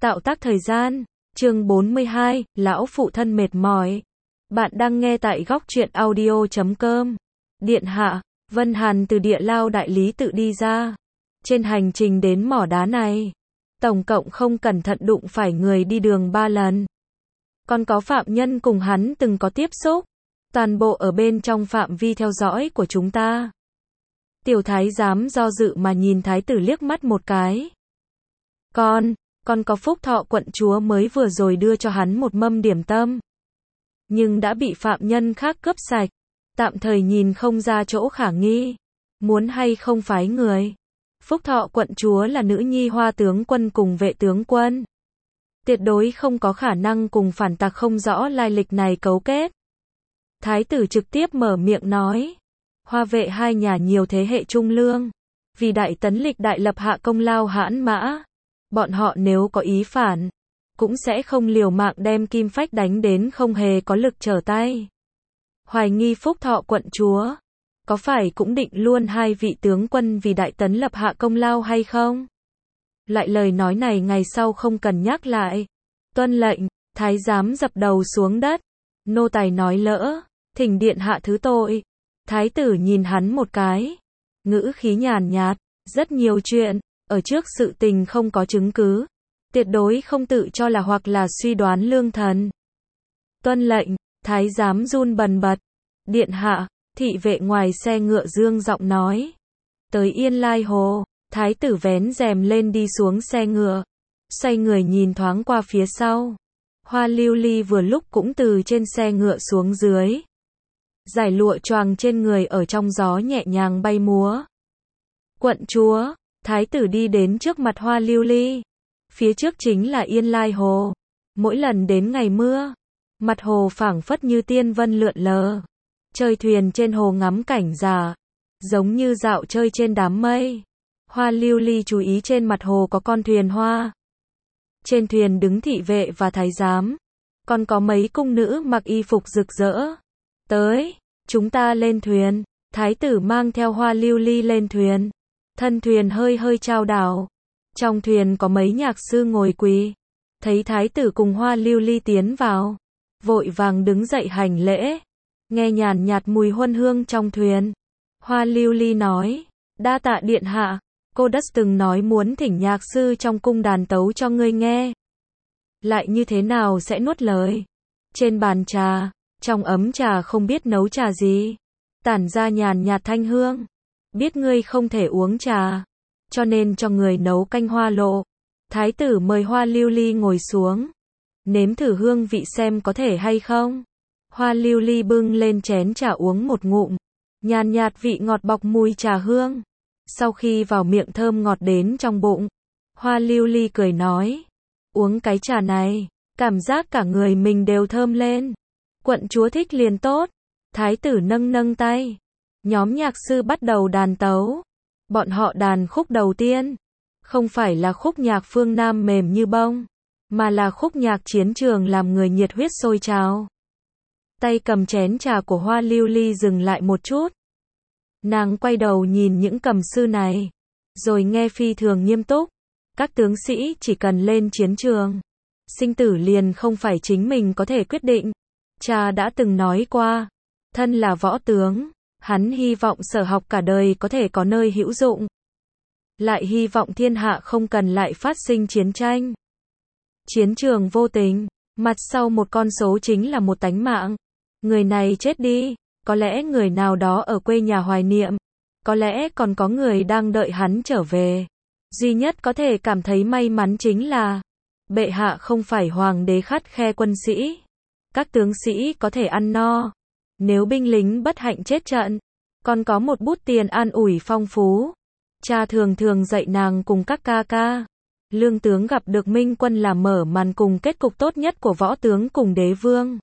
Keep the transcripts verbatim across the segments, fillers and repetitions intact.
Tạo tác thời gian, chương bốn mươi hai, lão phụ thân mệt mỏi. Bạn đang nghe tại góc truyện audio chấm com. Điện hạ, Vân Hàn từ địa lao đại lý tự đi ra. Trên hành trình đến mỏ đá này, tổng cộng không cẩn thận đụng phải người đi đường ba lần. Còn có phạm nhân cùng hắn từng có tiếp xúc, toàn bộ ở bên trong phạm vi theo dõi của chúng ta. Tiểu thái giám do dự mà nhìn thái tử liếc mắt một cái. Con, con có Phúc Thọ quận chúa mới vừa rồi đưa cho hắn một mâm điểm tâm, nhưng đã bị phạm nhân khác cướp sạch, tạm thời nhìn không ra chỗ khả nghi, muốn hay không phái người. Phúc Thọ quận chúa là nữ nhi Hoa tướng quân cùng Vệ tướng quân, tuyệt đối không có khả năng cùng phản tặc không rõ lai lịch này cấu kết. Thái tử trực tiếp mở miệng nói, Hoa Vệ hai nhà nhiều thế hệ trung lương, vì đại tấn lịch đại lập hạ công lao hãn mã, bọn họ nếu có ý phản, cũng sẽ không liều mạng đem kim phách đánh đến không hề có lực trở tay. Hoài nghi Phúc Thọ quận chúa, có phải cũng định luôn hai vị tướng quân vì đại tấn lập hạ công lao hay không? Lại lời nói này ngày sau không cần nhắc lại. Tuân lệnh, thái giám dập đầu xuống đất. Nô tài nói lỡ, thỉnh điện hạ thứ tội. Thái tử nhìn hắn một cái, ngữ khí nhàn nhạt, rất nhiều chuyện, ở trước sự tình không có chứng cứ, tuyệt đối không tự cho là hoặc là suy đoán lương thần. Tuân lệnh, thái giám run bần bật. Điện hạ, thị vệ ngoài xe ngựa dương giọng nói. Tới Yên Lai Hồ, thái tử vén rèm lên đi xuống xe ngựa, xoay người nhìn thoáng qua phía sau. Hoa Lưu Ly vừa lúc cũng từ trên xe ngựa xuống dưới. Giải lụa choàng trên người ở trong gió nhẹ nhàng bay múa. Quận chúa, thái tử đi đến trước mặt Hoa Lưu Ly. Phía trước chính là Yên Lai Hồ. Mỗi lần đến ngày mưa, mặt hồ phảng phất như tiên vân lượn lờ. Chơi thuyền trên hồ ngắm cảnh giả, giống như dạo chơi trên đám mây. Hoa Lưu Ly chú ý trên mặt hồ có con thuyền hoa. Trên thuyền đứng thị vệ và thái giám, còn có mấy cung nữ mặc y phục rực rỡ. Tới, chúng ta lên thuyền. Thái tử mang theo Hoa Lưu Ly lên thuyền. Thân thuyền hơi hơi chao đảo. Trong thuyền có mấy nhạc sư ngồi quỳ. Thấy thái tử cùng Hoa Lưu Ly tiến vào, vội vàng đứng dậy hành lễ. Nghe nhàn nhạt mùi huân hương trong thuyền. Hoa Lưu Ly nói, đa tạ điện hạ, cô đã từng nói muốn thỉnh nhạc sư trong cung đàn tấu cho ngươi nghe. Lại như thế nào sẽ nuốt lời. Trên bàn trà, trong ấm trà không biết nấu trà gì, tản ra nhàn nhạt thanh hương. Biết ngươi không thể uống trà, cho nên cho người nấu canh hoa lộ. Thái tử mời Hoa Lưu Ly ngồi xuống, nếm thử hương vị xem có thể hay không. Hoa Lưu Ly bưng lên chén trà uống một ngụm, nhàn nhạt vị ngọt bọc mùi trà hương. Sau khi vào miệng thơm ngọt đến trong bụng, Hoa Lưu Ly cười nói, uống cái trà này, cảm giác cả người mình đều thơm lên. Quận chúa thích liền tốt. Thái tử nâng nâng tay. Nhóm nhạc sư bắt đầu đàn tấu. Bọn họ đàn khúc đầu tiên, không phải là khúc nhạc phương Nam mềm như bông, mà là khúc nhạc chiến trường làm người nhiệt huyết sôi trào. Tay cầm chén trà của Hoa Lưu Ly dừng lại một chút. Nàng quay đầu nhìn những cầm sư này, rồi nghe phi thường nghiêm túc. Các tướng sĩ chỉ cần lên chiến trường, sinh tử liền không phải chính mình có thể quyết định. Cha đã từng nói qua, thân là võ tướng, hắn hy vọng sở học cả đời có thể có nơi hữu dụng. Lại hy vọng thiên hạ không cần lại phát sinh chiến tranh. Chiến trường vô tình, mặt sau một con số chính là một tánh mạng. Người này chết đi, có lẽ người nào đó ở quê nhà hoài niệm, có lẽ còn có người đang đợi hắn trở về. Duy nhất có thể cảm thấy may mắn chính là, bệ hạ không phải hoàng đế khắt khe quân sĩ. Các tướng sĩ có thể ăn no. Nếu binh lính bất hạnh chết trận, còn có một bút tiền an ủi phong phú. Cha thường thường dạy nàng cùng các ca ca. Lương tướng gặp được minh quân là mở màn cùng kết cục tốt nhất của võ tướng cùng đế vương.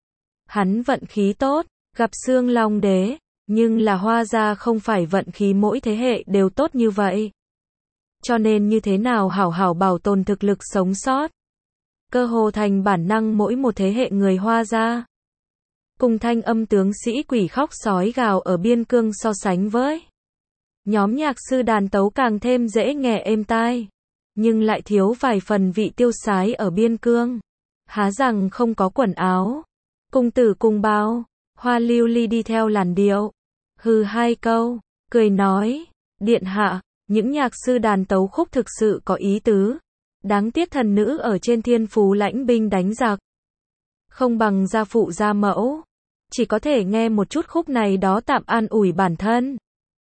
Hắn vận khí tốt, gặp Xương Long đế, nhưng là Hoa gia không phải vận khí mỗi thế hệ đều tốt như vậy. Cho nên như thế nào hảo hảo bảo tồn thực lực sống sót, cơ hồ thành bản năng mỗi một thế hệ người Hoa gia. Cùng thanh âm tướng sĩ quỷ khóc sói gào ở biên cương so sánh với, nhóm nhạc sư đàn tấu càng thêm dễ nghe êm tai. nhưng lại thiếu vài phần vị tiêu sái ở biên cương. Há rằng không có quần áo. Cung tử cung bao, Hoa Lưu Ly đi theo làn điệu. Hừ hai câu, cười nói, điện hạ, những nhạc sư đàn tấu khúc thực sự có ý tứ. Đáng tiếc thần nữ ở trên thiên phú lãnh binh đánh giặc. Không bằng gia phụ gia mẫu. Chỉ có thể nghe một chút khúc này đó tạm an ủi bản thân.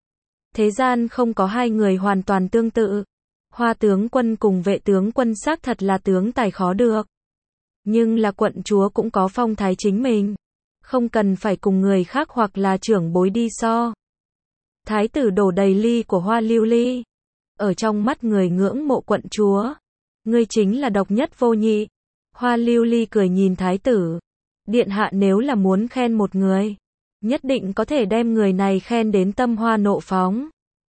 Thế gian không có hai người hoàn toàn tương tự. Hoa tướng quân cùng vệ tướng quân xác thật là tướng tài khó được. Nhưng là quận chúa cũng có phong thái chính mình. Không cần phải cùng người khác hoặc là trưởng bối đi so. Thái tử đổ đầy ly của Hoa Lưu Ly. Ở trong mắt người ngưỡng mộ quận chúa. Ngươi chính là độc nhất vô nhị. Hoa Lưu Ly cười nhìn thái tử. Điện hạ nếu là muốn khen một người, nhất định có thể đem người này khen đến tâm hoa nộ phóng.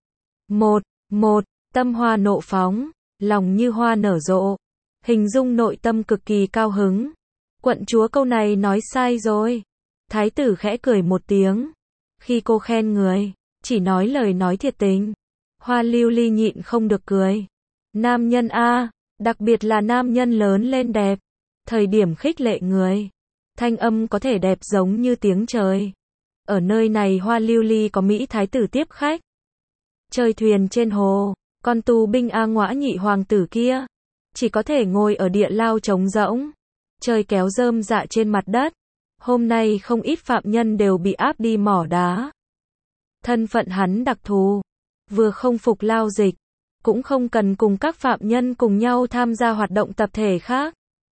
Một, một, tâm hoa nộ phóng, lòng như hoa nở rộ, hình dung nội tâm cực kỳ cao hứng. Quận chúa câu này nói sai rồi. Thái tử khẽ cười một tiếng. Khi cô khen người, chỉ nói lời nói thiệt tình. Hoa Lưu Ly nhịn không được cười. Nam nhân a, đặc biệt là nam nhân lớn lên đẹp, thời điểm khích lệ người, thanh âm có thể đẹp giống như tiếng trời. Ở nơi này Hoa Lưu Ly có Mỹ thái tử tiếp khách. Chơi thuyền trên hồ, con tù binh A Ngõa nhị hoàng tử kia, chỉ có thể ngồi ở địa lao trống rỗng, chơi kéo rơm dạ trên mặt đất. Hôm nay không ít phạm nhân đều bị áp đi mỏ đá. Thân phận hắn đặc thù, vừa không phục lao dịch, cũng không cần cùng các phạm nhân cùng nhau tham gia hoạt động tập thể khác.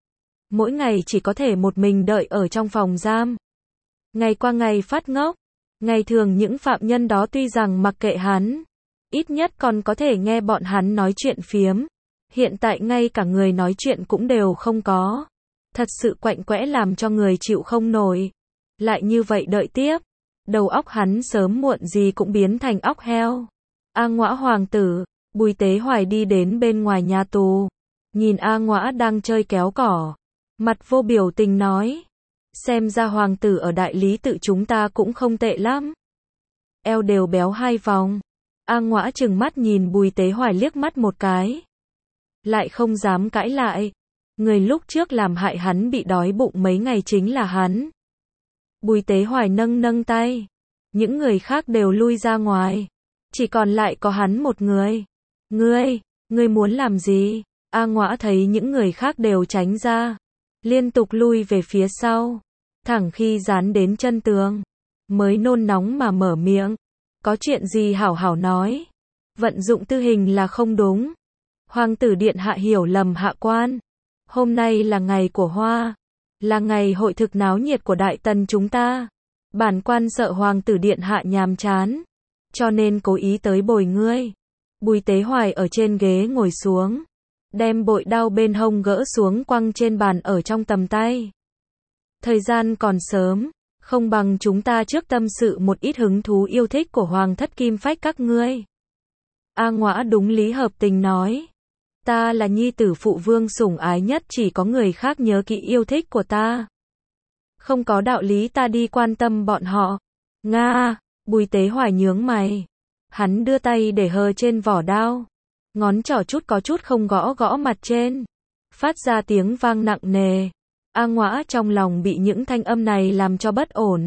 Mỗi ngày chỉ có thể một mình đợi ở trong phòng giam. Ngày qua ngày phát ngốc. Ngày thường những phạm nhân đó tuy rằng mặc kệ hắn, ít nhất còn có thể nghe bọn hắn nói chuyện phiếm. Hiện tại ngay cả người nói chuyện cũng đều không có. Thật sự quạnh quẽ làm cho người chịu không nổi. Lại như vậy đợi tiếp, đầu óc hắn sớm muộn gì cũng biến thành óc heo. A Ngõa hoàng tử, Bùi Tế Hoài đi đến bên ngoài nhà tù. Nhìn A Ngõa đang chơi kéo cỏ. Mặt vô biểu tình nói. Xem ra hoàng tử ở đại lý tự chúng ta cũng không tệ lắm. Eo đều béo hai vòng. A Ngõa trừng mắt nhìn Bùi Tế Hoài liếc mắt một cái. Lại không dám cãi lại. Người lúc trước làm hại hắn bị đói bụng mấy ngày chính là hắn. Bùi Tế Hoài nâng nâng tay. Những người khác đều lui ra ngoài. Chỉ còn lại có hắn một người. Ngươi, ngươi muốn làm gì? A Ngõa thấy những người khác đều tránh ra. Liên tục lui về phía sau. Thẳng khi dán đến chân tường. Mới nôn nóng mà mở miệng. Có chuyện gì hảo hảo nói. Vận dụng tư hình là không đúng. Hoàng tử điện hạ hiểu lầm hạ quan. Hôm nay là ngày của hoa. Là ngày hội thực náo nhiệt của đại tần chúng ta. Bản quan sợ hoàng tử điện hạ nhàm chán. Cho nên cố ý tới bồi ngươi. Bùi Tế Hoài ở trên ghế ngồi xuống. Đem bội đao bên hông gỡ xuống quăng trên bàn ở trong tầm tay. Thời gian còn sớm. Không bằng chúng ta trước tâm sự một ít hứng thú yêu thích của hoàng thất kim phách các ngươi. A Ngõa đúng lý hợp tình nói. Ta là nhi tử phụ vương sủng ái nhất, chỉ có người khác nhớ kỹ yêu thích của ta. Không có đạo lý ta đi quan tâm bọn họ. Nga, Bùi Tế Hoài nhướng mày. Hắn đưa tay để hờ trên vỏ đao. Ngón trỏ chút có chút không gõ gõ mặt trên. Phát ra tiếng vang nặng nề. A Ngõa trong lòng bị những thanh âm này làm cho bất ổn.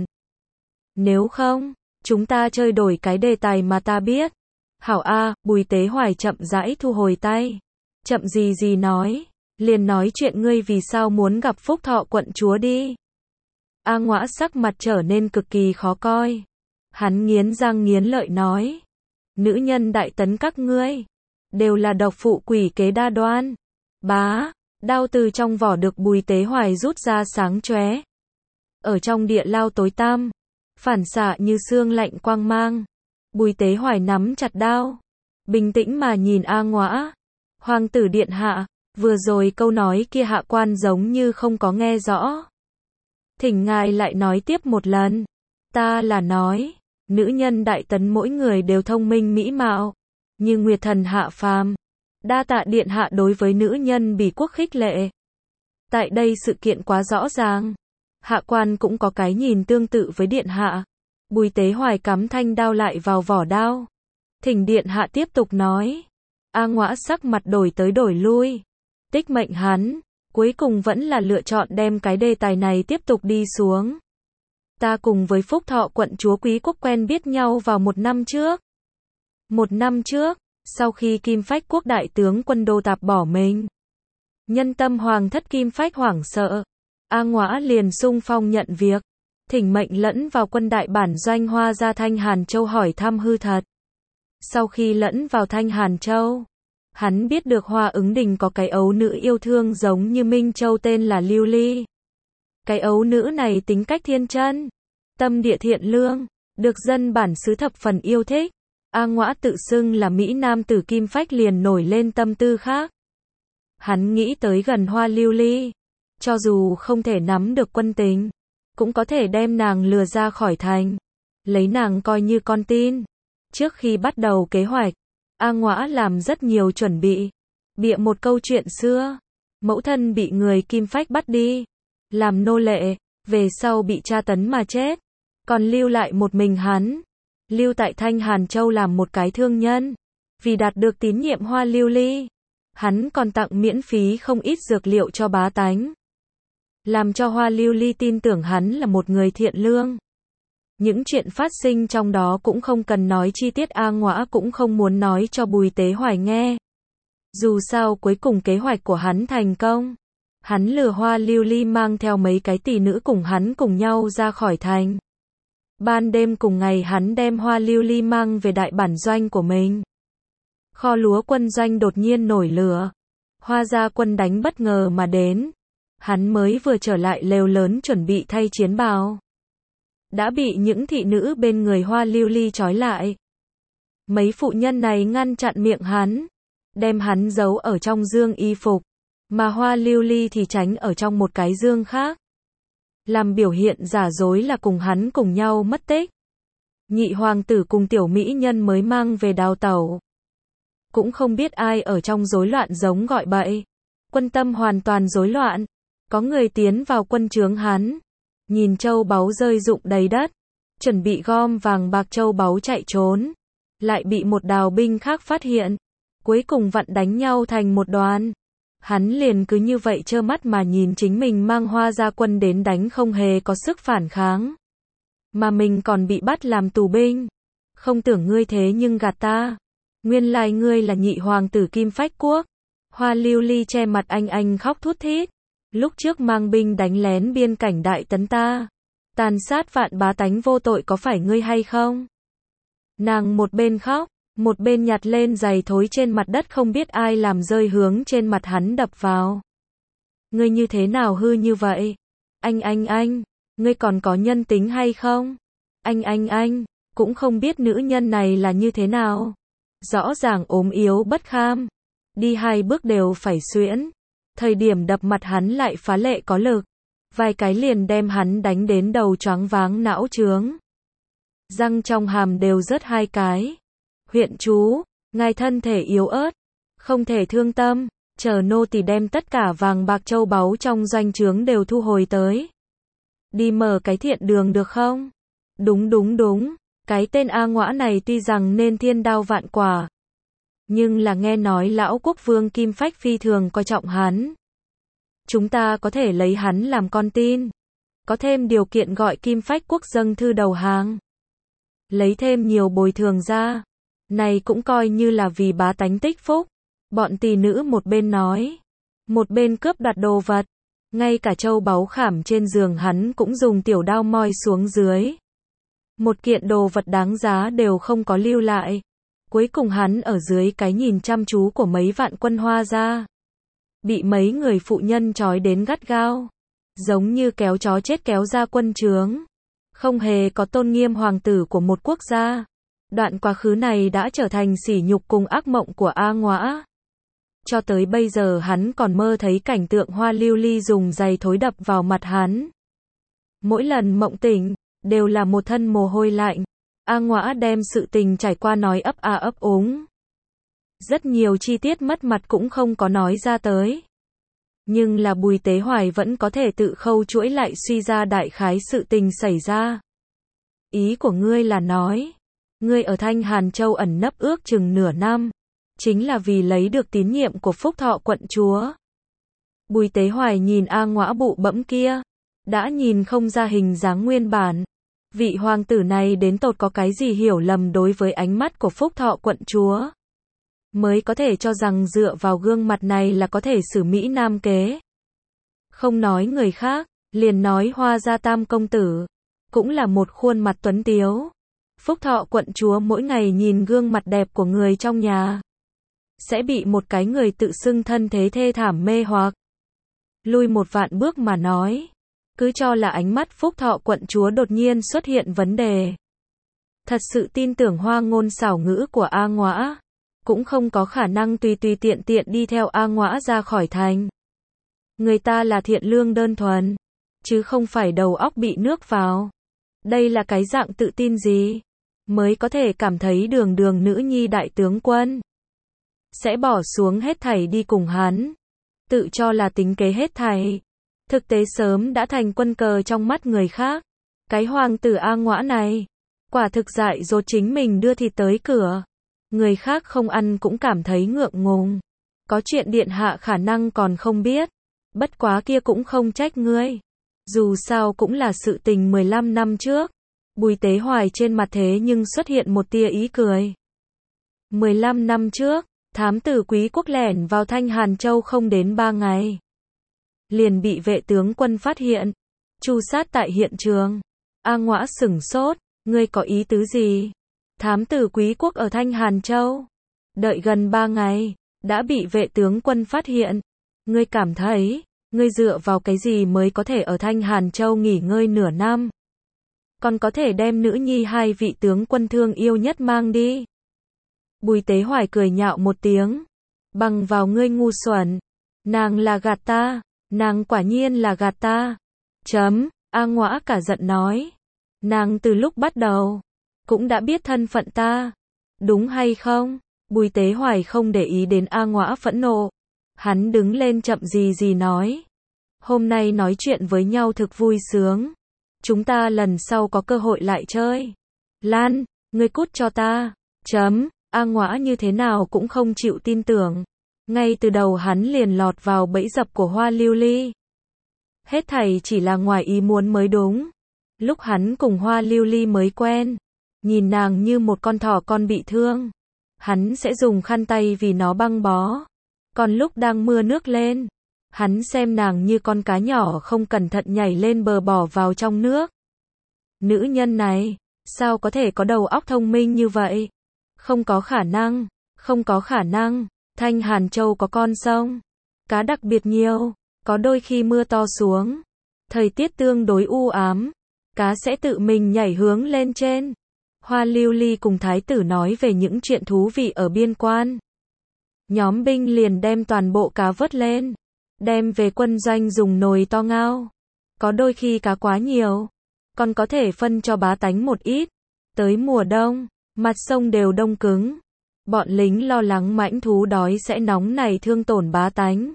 Nếu không, chúng ta chơi đổi cái đề tài mà ta biết. Hảo A, Bùi Tế Hoài chậm rãi thu hồi tay. Chậm gì gì nói. Liền nói chuyện ngươi vì sao muốn gặp Phúc Thọ quận chúa đi. A Ngõa sắc mặt trở nên cực kỳ khó coi. Hắn nghiến răng nghiến lợi nói. Nữ nhân đại tấn các ngươi. Đều là độc phụ quỷ kế đa đoan. Bá. Đao từ trong vỏ được Bùi Tế Hoài rút ra sáng chóe. Ở trong địa lao tối tăm. Phản xạ như xương lạnh quang mang. Bùi Tế Hoài nắm chặt đao. Bình tĩnh mà nhìn A Ngõa. Hoàng tử điện hạ. Vừa rồi câu nói kia hạ quan giống như không có nghe rõ. Thỉnh ngài lại nói tiếp một lần. Ta là nói. Nữ nhân đại tấn mỗi người đều thông minh mỹ mạo. Như nguyệt thần hạ phàm. Đa tạ điện hạ đối với nữ nhân bỉ quốc khích lệ. Tại đây sự kiện quá rõ ràng. Hạ quan cũng có cái nhìn tương tự với điện hạ. Bùi Tế Hoài cắm thanh đao lại vào vỏ đao. Thỉnh điện hạ tiếp tục nói. A Ngõa sắc mặt đổi tới đổi lui. Tích mệnh hắn, cuối cùng vẫn là lựa chọn đem cái đề tài này tiếp tục đi xuống. Ta cùng với Phúc Thọ quận chúa Quý Quốc quen biết nhau vào một năm trước. Một năm trước, sau khi Kim Phách quốc đại tướng quân Đô Tạp bỏ mình, nhân tâm hoàng thất Kim Phách hoảng sợ, A Ngõa liền xung phong nhận việc, thỉnh mệnh lẫn vào quân đại bản doanh Hoa gia Thanh Hàn Châu hỏi thăm hư thật. Sau khi lẫn vào Thanh Hàn Châu, hắn biết được Hoa Ứng Đình có cái ấu nữ yêu thương giống như Minh Châu tên là Lưu Ly. Cái ấu nữ này tính cách thiên chân, tâm địa thiện lương, được dân bản xứ thập phần yêu thích. A Ngõa tự xưng là Mỹ Nam tử Kim Phách liền nổi lên tâm tư khác. Hắn nghĩ tới gần Hoa Lưu Ly, cho dù không thể nắm được quân tình, cũng có thể đem nàng lừa ra khỏi thành, lấy nàng coi như con tin. Trước khi bắt đầu kế hoạch, A Ngõa làm rất nhiều chuẩn bị, bịa một câu chuyện xưa, mẫu thân bị người Kim Phách bắt đi, làm nô lệ, về sau bị tra tấn mà chết, còn lưu lại một mình hắn, lưu tại Thanh Hàn Châu làm một cái thương nhân. Vì đạt được tín nhiệm Hoa Lưu Ly, hắn còn tặng miễn phí không ít dược liệu cho bá tánh, làm cho Hoa Lưu Ly tin tưởng hắn là một người thiện lương. Những chuyện phát sinh trong đó cũng không cần nói chi tiết, A Ngõa cũng không muốn nói cho Bùi Tế Hoài nghe. Dù sao cuối cùng kế hoạch của hắn thành công. Hắn lừa Hoa Lưu Ly mang theo mấy cái tỷ nữ cùng hắn cùng nhau ra khỏi thành. Ban đêm cùng ngày hắn đem Hoa Lưu Ly mang về đại bản doanh của mình. Kho lúa quân doanh đột nhiên nổi lửa. Hoa gia quân đánh bất ngờ mà đến. Hắn mới vừa trở lại lều lớn chuẩn bị thay chiến bào, đã bị những thị nữ bên người Hoa Lưu Ly trói lại. Mấy phụ nhân này ngăn chặn miệng hắn, đem hắn giấu ở trong dương y phục, mà Hoa Lưu Ly thì tránh ở trong một cái dương khác, làm biểu hiện giả dối là cùng hắn cùng nhau mất tích. Nhị hoàng tử cùng tiểu mỹ nhân mới mang về đào tẩu. Cũng không biết ai ở trong rối loạn giống gọi bậy. Quân tâm hoàn toàn rối loạn. Có người tiến vào quân trướng hắn, nhìn châu báu rơi rụng đầy đất, chuẩn bị gom vàng bạc châu báu chạy trốn, lại bị một đào binh khác phát hiện, cuối cùng vặn đánh nhau thành một đoàn. Hắn liền cứ như vậy trơ mắt mà nhìn chính mình mang Hoa gia quân đến đánh không hề có sức phản kháng, mà mình còn bị bắt làm tù binh. Không tưởng ngươi thế nhưng gạt ta, nguyên lai ngươi là nhị hoàng tử Kim Phách quốc. Hoa Lưu Ly che mặt anh anh khóc thút thít. Lúc trước mang binh đánh lén biên cảnh đại tấn ta, tàn sát vạn bá tánh vô tội có phải ngươi hay không? Nàng một bên khóc, một bên nhặt lên giày thối trên mặt đất không biết ai làm rơi hướng trên mặt hắn đập vào. Ngươi như thế nào hư như vậy? Anh anh anh, ngươi còn có nhân tính hay không? Anh anh anh, cũng không biết nữ nhân này là như thế nào. Rõ ràng ốm yếu bất kham, đi hai bước đều phải xuyễn. Thời điểm đập mặt hắn lại phá lệ có lực, vài cái liền đem hắn đánh đến đầu choáng váng não trướng. Răng trong hàm đều rớt hai cái. Huyện chú, ngài thân thể yếu ớt, không thể thương tâm, chờ nô tỳ đem tất cả vàng bạc châu báu trong doanh trướng đều thu hồi tới. Đi mở cái thiện đường được không? Đúng đúng đúng, cái tên A Ngõa này tuy rằng nên thiên đao vạn quả, nhưng là nghe nói lão quốc vương Kim Phách phi thường coi trọng hắn. Chúng ta có thể lấy hắn làm con tin, có thêm điều kiện gọi Kim Phách quốc dâng thư đầu hàng, lấy thêm nhiều bồi thường ra, này cũng coi như là vì bá tánh tích phúc. Bọn tỳ nữ một bên nói, một bên cướp đoạt đồ vật, ngay cả châu báu khảm trên giường hắn cũng dùng tiểu đao moi xuống dưới. Một kiện đồ vật đáng giá đều không có lưu lại. Cuối cùng hắn ở dưới cái nhìn chăm chú của mấy vạn quân Hoa gia, bị mấy người phụ nhân trói đến gắt gao, giống như kéo chó chết kéo ra quân trướng, không hề có tôn nghiêm hoàng tử của một quốc gia. Đoạn quá khứ này đã trở thành sỉ nhục cùng ác mộng của A Ngõa. Cho tới bây giờ hắn còn mơ thấy cảnh tượng Hoa Lưu Ly dùng giày thối đập vào mặt hắn. Mỗi lần mộng tỉnh, đều là một thân mồ hôi lạnh. A Ngõa đem sự tình trải qua nói ấp a ấp úng. Rất nhiều chi tiết mất mặt cũng không có nói ra tới. Nhưng là Bùi Tế Hoài vẫn có thể tự khâu chuỗi lại suy ra đại khái sự tình xảy ra. Ý của ngươi là nói, ngươi ở Thanh Hàn Châu ẩn nấp ước chừng nửa năm, chính là vì lấy được tín nhiệm của Phúc Thọ quận chúa. Bùi Tế Hoài nhìn A Ngõa bụ bẫm kia, đã nhìn không ra hình dáng nguyên bản. Vị hoàng tử này đến tột có cái gì hiểu lầm đối với ánh mắt của Phúc Thọ quận chúa, mới có thể cho rằng dựa vào gương mặt này là có thể xử Mỹ Nam kế. Không nói người khác, liền nói Hoa gia tam công tử, cũng là một khuôn mặt tuấn tiếu. Phúc Thọ quận chúa mỗi ngày nhìn gương mặt đẹp của người trong nhà, sẽ bị một cái người tự xưng thân thế thê thảm mê hoặc. Lui một vạn bước mà nói, cứ cho là ánh mắt Phúc Thọ quận chúa đột nhiên xuất hiện vấn đề. Thật sự tin tưởng hoa ngôn xảo ngữ của A Ngõa, cũng không có khả năng tùy tùy tiện tiện đi theo A Ngõa ra khỏi thành. Người ta là thiện lương đơn thuần, chứ không phải đầu óc bị nước vào. Đây là cái dạng tự tin gì, mới có thể cảm thấy đường đường nữ nhi đại tướng quân sẽ bỏ xuống hết thảy đi cùng hắn, tự cho là tính kế hết thảy. Thực tế sớm đã thành quân cờ trong mắt người khác. Cái hoàng tử A Ngõa này, quả thực dại dột chính mình đưa thịt tới cửa. Người khác không ăn cũng cảm thấy ngượng ngùng. Có chuyện điện hạ khả năng còn không biết. Bất quá kia cũng không trách ngươi. Dù sao cũng là sự tình mười lăm năm trước. Bùi Tế Hoài trên mặt thế nhưng xuất hiện một tia ý cười. mười lăm năm trước, thám tử Quý Quốc lẻn vào Thanh Hàn Châu không đến ba ngày, liền bị vệ tướng quân phát hiện, tru sát tại hiện trường. A Ngõa sửng sốt, ngươi có ý tứ gì? Thám tử Quý Quốc ở Thanh Hàn Châu, đợi gần ba ngày, đã bị vệ tướng quân phát hiện. Ngươi cảm thấy, ngươi dựa vào cái gì mới có thể ở Thanh Hàn Châu nghỉ ngơi nửa năm? Còn có thể đem nữ nhi hai vị tướng quân thương yêu nhất mang đi. Bùi Tế Hoài cười nhạo một tiếng. Bằng vào ngươi ngu xuẩn. Nàng là gạt ta. Nàng quả nhiên là gạt ta. Chấm, A Ngõa cả giận nói. Nàng từ lúc bắt đầu, cũng đã biết thân phận ta. Đúng hay không? Bùi Tế Hoài không để ý đến A Ngõa phẫn nộ. Hắn đứng lên chậm gì gì nói. Hôm nay nói chuyện với nhau thực vui sướng. Chúng ta lần sau có cơ hội lại chơi. Lan, ngươi cút cho ta. Chấm, A Ngõa như thế nào cũng không chịu tin tưởng. Ngay từ đầu hắn liền lọt vào bẫy dập của Hoa Lưu Ly. Hết thảy chỉ là ngoài ý muốn mới đúng. Lúc hắn cùng Hoa Lưu Ly mới quen, nhìn nàng như một con thỏ con bị thương, hắn sẽ dùng khăn tay vì nó băng bó. Còn lúc đang mưa nước lên, hắn xem nàng như con cá nhỏ không cẩn thận nhảy lên bờ bỏ vào trong nước. Nữ nhân này, sao có thể có đầu óc thông minh như vậy? Không có khả năng, không có khả năng. Thanh Hàn Châu có con sông, cá đặc biệt nhiều, có đôi khi mưa to xuống, thời tiết tương đối u ám, cá sẽ tự mình nhảy hướng lên trên. Hoa Lưu Ly cùng thái tử nói về những chuyện thú vị ở biên quan. Nhóm binh liền đem toàn bộ cá vớt lên, đem về quân doanh dùng nồi to ngao. Có đôi khi cá quá nhiều, còn có thể phân cho bá tánh một ít. Tới mùa đông, mặt sông đều đông cứng. Bọn lính lo lắng mãnh thú đói sẽ nóng nảy thương tổn bá tánh,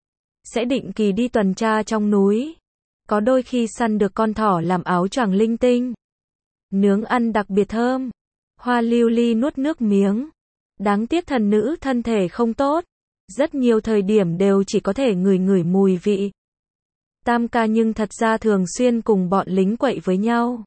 sẽ định kỳ đi tuần tra trong núi. Có đôi khi săn được con thỏ làm áo choàng linh tinh, nướng ăn đặc biệt thơm. Hoa Lưu Ly nuốt nước miếng. Đáng tiếc thần nữ thân thể không tốt, rất nhiều thời điểm đều chỉ có thể ngửi ngửi mùi vị. Tam ca nhưng thật ra thường xuyên cùng bọn lính quậy với nhau,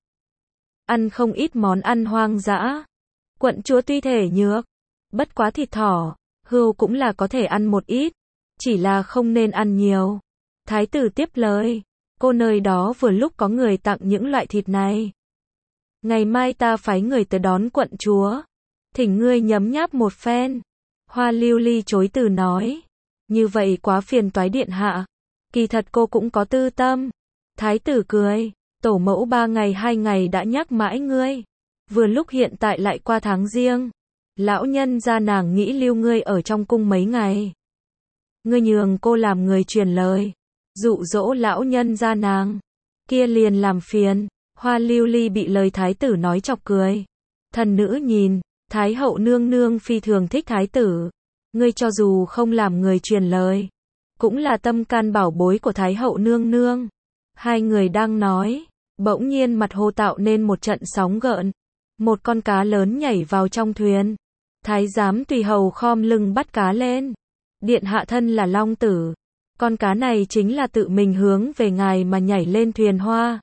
ăn không ít món ăn hoang dã. Quận chúa tuy thể nhược, bất quá thịt thỏ, hươu cũng là có thể ăn một ít, chỉ là không nên ăn nhiều. Thái tử tiếp lời, cô nơi đó vừa lúc có người tặng những loại thịt này. Ngày mai ta phái người tới đón quận chúa, thỉnh ngươi nhấm nháp một phen. Hoa Lưu Ly chối từ nói, như vậy quá phiền toái điện hạ. Kỳ thật cô cũng có tư tâm. Thái tử cười, tổ mẫu ba ngày hai ngày đã nhắc mãi ngươi, vừa lúc hiện tại lại qua tháng riêng. Lão nhân gia nàng nghĩ lưu ngươi ở trong cung mấy ngày. Ngươi nhường cô làm người truyền lời, dụ dỗ lão nhân gia nàng, kia liền làm phiền. Hoa Lưu Ly bị lời thái tử nói chọc cười. Thần nữ nhìn, thái hậu nương nương phi thường thích thái tử. Ngươi cho dù không làm người truyền lời, cũng là tâm can bảo bối của thái hậu nương nương. Hai người đang nói, bỗng nhiên mặt hồ tạo nên một trận sóng gợn. Một con cá lớn nhảy vào trong thuyền. Thái giám tùy hầu khom lưng bắt cá lên. Điện hạ thân là long tử. Con cá này chính là tự mình hướng về ngài mà nhảy lên thuyền hoa.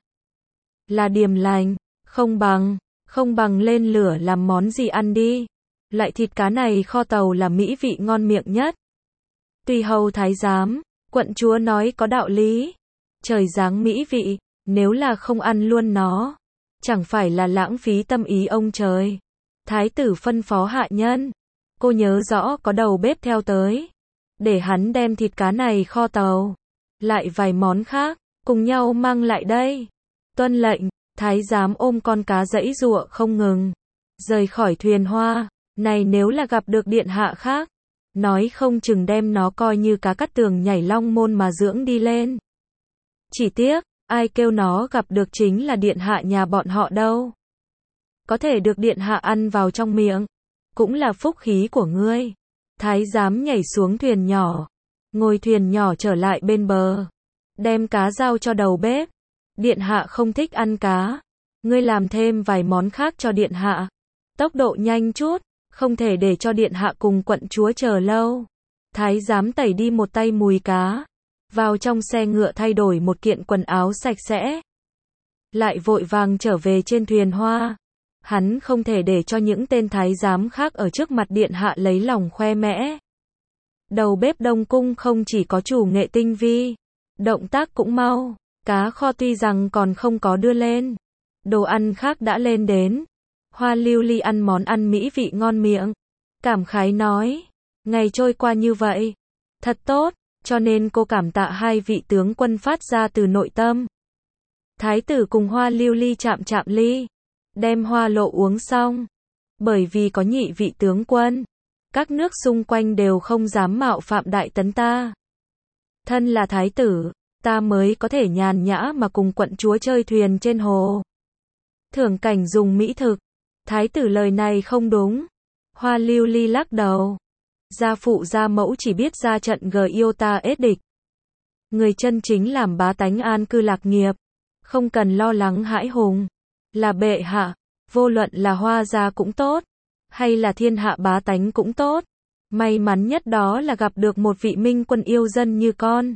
Là điềm lành, không bằng, không bằng lên lửa làm món gì ăn đi. Lại thịt cá này kho tàu là mỹ vị ngon miệng nhất. Tùy hầu thái giám, quận chúa nói có đạo lý. Trời giáng mỹ vị, nếu là không ăn luôn nó, chẳng phải là lãng phí tâm ý ông trời. Thái tử phân phó hạ nhân, cô nhớ rõ có đầu bếp theo tới, để hắn đem thịt cá này kho tàu, lại vài món khác, cùng nhau mang lại đây. Tuân lệnh, thái giám ôm con cá giãy giụa không ngừng, rời khỏi thuyền hoa. Này nếu là gặp được điện hạ khác, nói không chừng đem nó coi như cá cắt tường nhảy long môn mà dưỡng đi lên. Chỉ tiếc, ai kêu nó gặp được chính là điện hạ nhà bọn họ đâu. Có thể được điện hạ ăn vào trong miệng, cũng là phúc khí của ngươi. Thái giám nhảy xuống thuyền nhỏ, ngồi thuyền nhỏ trở lại bên bờ, đem cá giao cho đầu bếp. Điện hạ không thích ăn cá, ngươi làm thêm vài món khác cho điện hạ. Tốc độ nhanh chút, không thể để cho điện hạ cùng quận chúa chờ lâu. Thái giám tẩy đi một tay mùi cá, vào trong xe ngựa thay đổi một kiện quần áo sạch sẽ, lại vội vàng trở về trên thuyền hoa. Hắn không thể để cho những tên thái giám khác ở trước mặt điện hạ lấy lòng khoe mẽ. Đầu bếp Đông Cung không chỉ có chủ nghệ tinh vi, động tác cũng mau. Cá kho tuy rằng còn không có đưa lên, đồ ăn khác đã lên đến. Hoa Lưu Ly ăn món ăn mỹ vị ngon miệng, cảm khái nói, ngày trôi qua như vậy, thật tốt, cho nên cô cảm tạ hai vị tướng quân phát ra từ nội tâm. Thái tử cùng Hoa Lưu Ly chạm chạm ly, đem hoa lộ uống xong. Bởi vì có nhị vị tướng quân, các nước xung quanh đều không dám mạo phạm đại tấn ta. Thân là thái tử, ta mới có thể nhàn nhã mà cùng quận chúa chơi thuyền trên hồ, thưởng cảnh dùng mỹ thực. Thái tử lời này không đúng. Hoa Lưu Ly lắc đầu. Gia phụ gia mẫu chỉ biết ra trận gờ yêu ta ết địch. Người chân chính làm bá tánh an cư lạc nghiệp, không cần lo lắng hãi hùng. Là bệ hạ, vô luận là Hoa gia cũng tốt, hay là thiên hạ bá tánh cũng tốt. May mắn nhất đó là gặp được một vị minh quân yêu dân như con.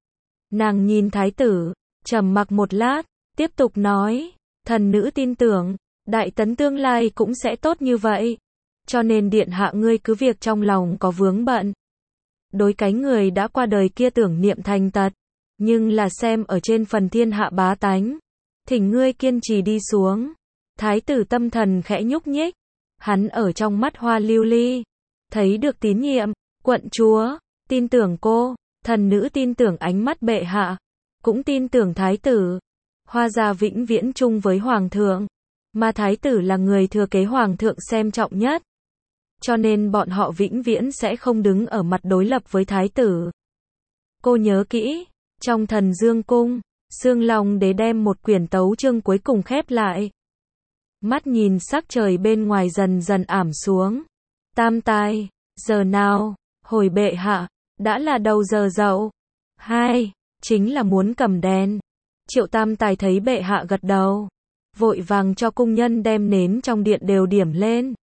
Nàng nhìn thái tử, trầm mặc một lát, tiếp tục nói, thần nữ tin tưởng, đại tấn tương lai cũng sẽ tốt như vậy. Cho nên điện hạ ngươi cứ việc trong lòng có vướng bận. Đối cái người đã qua đời kia tưởng niệm thành tật. Nhưng là xem ở trên phần thiên hạ bá tánh. Thỉnh ngươi kiên trì đi xuống. Thái tử tâm thần khẽ nhúc nhích. Hắn ở trong mắt Hoa Lưu Ly, thấy được tín nhiệm. Quận chúa, tin tưởng cô. Thần nữ tin tưởng ánh mắt bệ hạ. Cũng tin tưởng thái tử. Hoa gia vĩnh viễn chung với hoàng thượng. Mà thái tử là người thừa kế hoàng thượng xem trọng nhất. Cho nên bọn họ vĩnh viễn sẽ không đứng ở mặt đối lập với thái tử. Cô nhớ kỹ, trong Thần Dương Cung, Xương Long Đế đem một quyển tấu chương cuối cùng khép lại. Mắt nhìn sắc trời bên ngoài dần dần ảm xuống. Tam tài, giờ nào? Hồi bệ hạ, đã là đầu giờ dậu. Hai, chính là muốn cầm đèn. Triệu Tam Tài thấy bệ hạ gật đầu, vội vàng cho cung nhân đem nến trong điện đều điểm lên.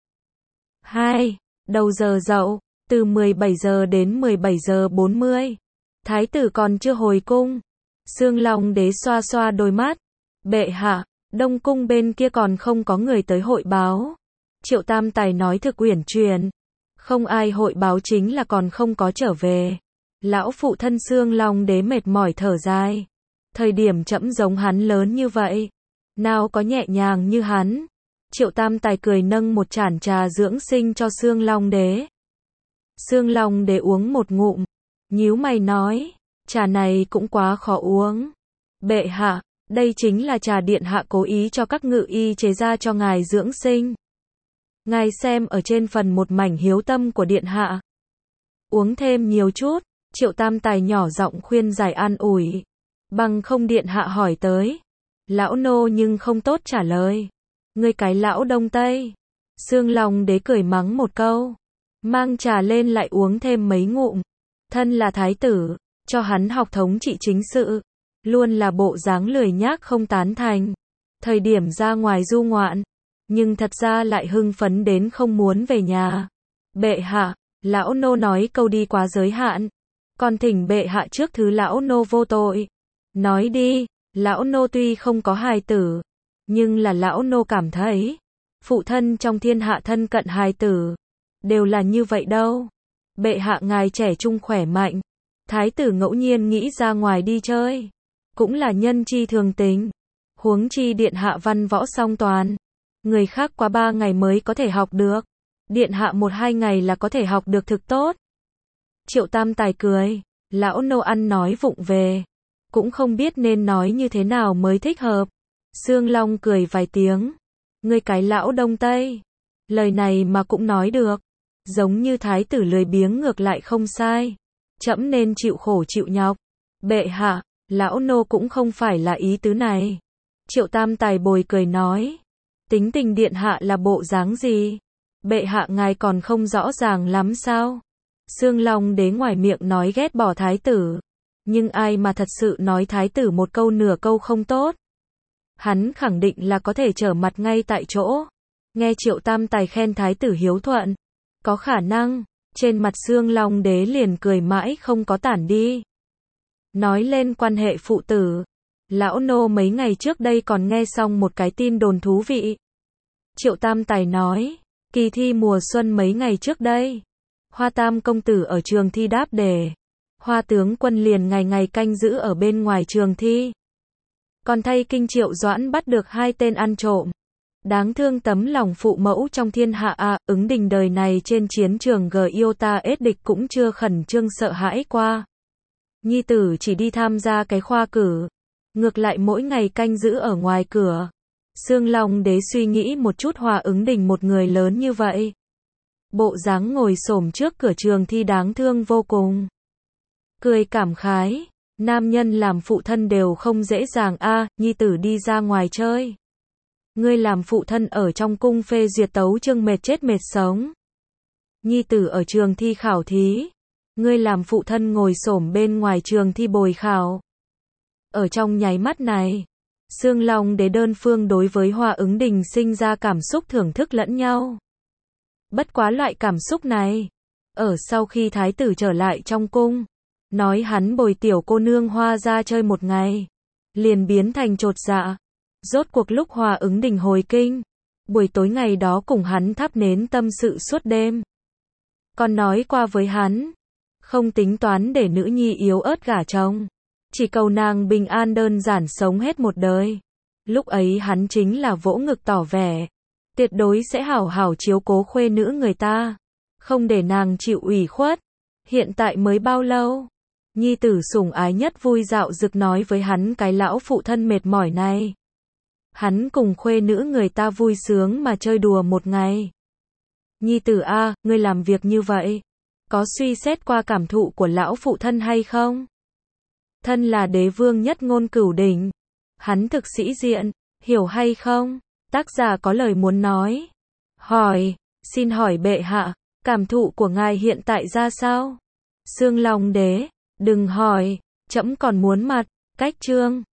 Hai, đầu giờ dậu, từ mười bảy giờ đến mười bảy giờ bốn mươi. Thái tử còn chưa hồi cung. Xương Long Đế xoa xoa đôi mắt. Bệ hạ, Đông cung bên kia còn không có người tới hội báo. Triệu Tam Tài nói thực uyển chuyển. Không ai hội báo chính là còn không có trở về. Lão phụ thân Xương Long Đế mệt mỏi thở dài. Thời điểm trẫm giống hắn lớn như vậy, nào có nhẹ nhàng như hắn. Triệu Tam Tài cười nâng một chản trà dưỡng sinh cho Xương Long Đế. Xương Long Đế uống một ngụm, nhíu mày nói, trà này cũng quá khó uống. Bệ hạ, đây chính là trà điện hạ cố ý cho các ngự y chế ra cho ngài dưỡng sinh. Ngài xem ở trên phần một mảnh hiếu tâm của điện hạ. Uống thêm nhiều chút. Triệu Tam Tài nhỏ giọng khuyên giải an ủi. Bằng không điện hạ hỏi tới. Lão nô nhưng không tốt trả lời. Ngươi cái lão Đông Tây. Xương Long Đế cười mắng một câu. Mang trà lên lại uống thêm mấy ngụm. Thân là thái tử, cho hắn học thống trị chính sự. Luôn là bộ dáng lười nhác không tán thành. Thời điểm ra ngoài du ngoạn. Nhưng thật ra lại hưng phấn đến không muốn về nhà. Bệ hạ, lão nô nói câu đi quá giới hạn. Còn thỉnh bệ hạ trước thứ lão nô vô tội. Nói đi, lão nô tuy không có hài tử, nhưng là lão nô cảm thấy, phụ thân trong thiên hạ thân cận hài tử, đều là như vậy đâu. Bệ hạ ngài trẻ trung khỏe mạnh, thái tử ngẫu nhiên nghĩ ra ngoài đi chơi, cũng là nhân chi thường tình. Huống chi điện hạ văn võ song toàn, người khác quá ba ngày mới có thể học được, điện hạ một hai ngày là có thể học được thực tốt. Triệu Tam Tài cười, lão nô ăn nói vụng về, cũng không biết nên nói như thế nào mới thích hợp. Sương Long cười vài tiếng, ngươi cái lão Đông Tây, lời này mà cũng nói được, giống như thái tử lười biếng ngược lại không sai, trẫm nên chịu khổ chịu nhọc. Bệ hạ, lão nô cũng không phải là ý tứ này. Triệu Tam Tài bồi cười nói, tính tình điện hạ là bộ dáng gì? Bệ hạ ngài còn không rõ ràng lắm sao? Sương Long đế ngoài miệng nói ghét bỏ thái tử, nhưng ai mà thật sự nói thái tử một câu nửa câu không tốt. Hắn khẳng định là có thể trở mặt ngay tại chỗ. Nghe Triệu Tam Tài khen thái tử hiếu thuận, có khả năng, trên mặt Sương Long đế liền cười mãi không có tản đi. Nói lên quan hệ phụ tử, lão nô mấy ngày trước đây còn nghe xong một cái tin đồn thú vị. Triệu Tam Tài nói, kỳ thi mùa xuân mấy ngày trước đây, Hoa Tam công tử ở trường thi đáp đề, Hoa tướng quân liền ngày ngày canh giữ ở bên ngoài trường thi. Còn thay kinh Triệu Doãn bắt được hai tên ăn trộm. Đáng thương tấm lòng phụ mẫu trong thiên hạ a, à, ứng đình đời này trên chiến trường Giota ết địch cũng chưa khẩn trương sợ hãi qua. Nhi tử chỉ đi tham gia cái khoa cử, ngược lại mỗi ngày canh giữ ở ngoài cửa. Sương Long đế suy nghĩ một chút, Hòa ứng đình một người lớn như vậy, bộ dáng ngồi xổm trước cửa trường thi đáng thương vô cùng. Cười cảm khái, nam nhân làm phụ thân đều không dễ dàng a, à, nhi tử đi ra ngoài chơi. Ngươi làm phụ thân ở trong cung phê duyệt tấu chương mệt chết mệt sống. Nhi tử ở trường thi khảo thí, ngươi làm phụ thân ngồi xổm bên ngoài trường thi bồi khảo. Ở trong nháy mắt này, Sương Long đế đơn phương đối với Hoa ứng đình sinh ra cảm xúc thưởng thức lẫn nhau. Bất quá loại cảm xúc này, ở sau khi thái tử trở lại trong cung, nói hắn bồi tiểu cô nương Hoa ra chơi một ngày, liền biến thành chột dạ. Rốt cuộc lúc Hoa ứng đình hồi kinh, buổi tối ngày đó cùng hắn thắp nến tâm sự suốt đêm. Còn nói qua với hắn, không tính toán để nữ nhi yếu ớt gả chồng, chỉ cầu nàng bình an đơn giản sống hết một đời. Lúc ấy hắn chính là vỗ ngực tỏ vẻ, tuyệt đối sẽ hảo hảo chiếu cố khuê nữ người ta, không để nàng chịu ủy khuất. Hiện tại mới bao lâu, nhi tử sủng ái nhất vui dạo dực nói với hắn cái lão phụ thân mệt mỏi này. Hắn cùng khuê nữ người ta vui sướng mà chơi đùa một ngày. Nhi tử a, ngươi làm việc như vậy, có suy xét qua cảm thụ của lão phụ thân hay không? Thân là đế vương nhất ngôn cửu đỉnh, hắn thực sĩ diện, hiểu hay không? Tác giả có lời muốn nói. Hỏi, xin hỏi bệ hạ, cảm thụ của ngài hiện tại ra sao? Sương Long đế, đừng hỏi, trẫm còn muốn mặt, cách chương.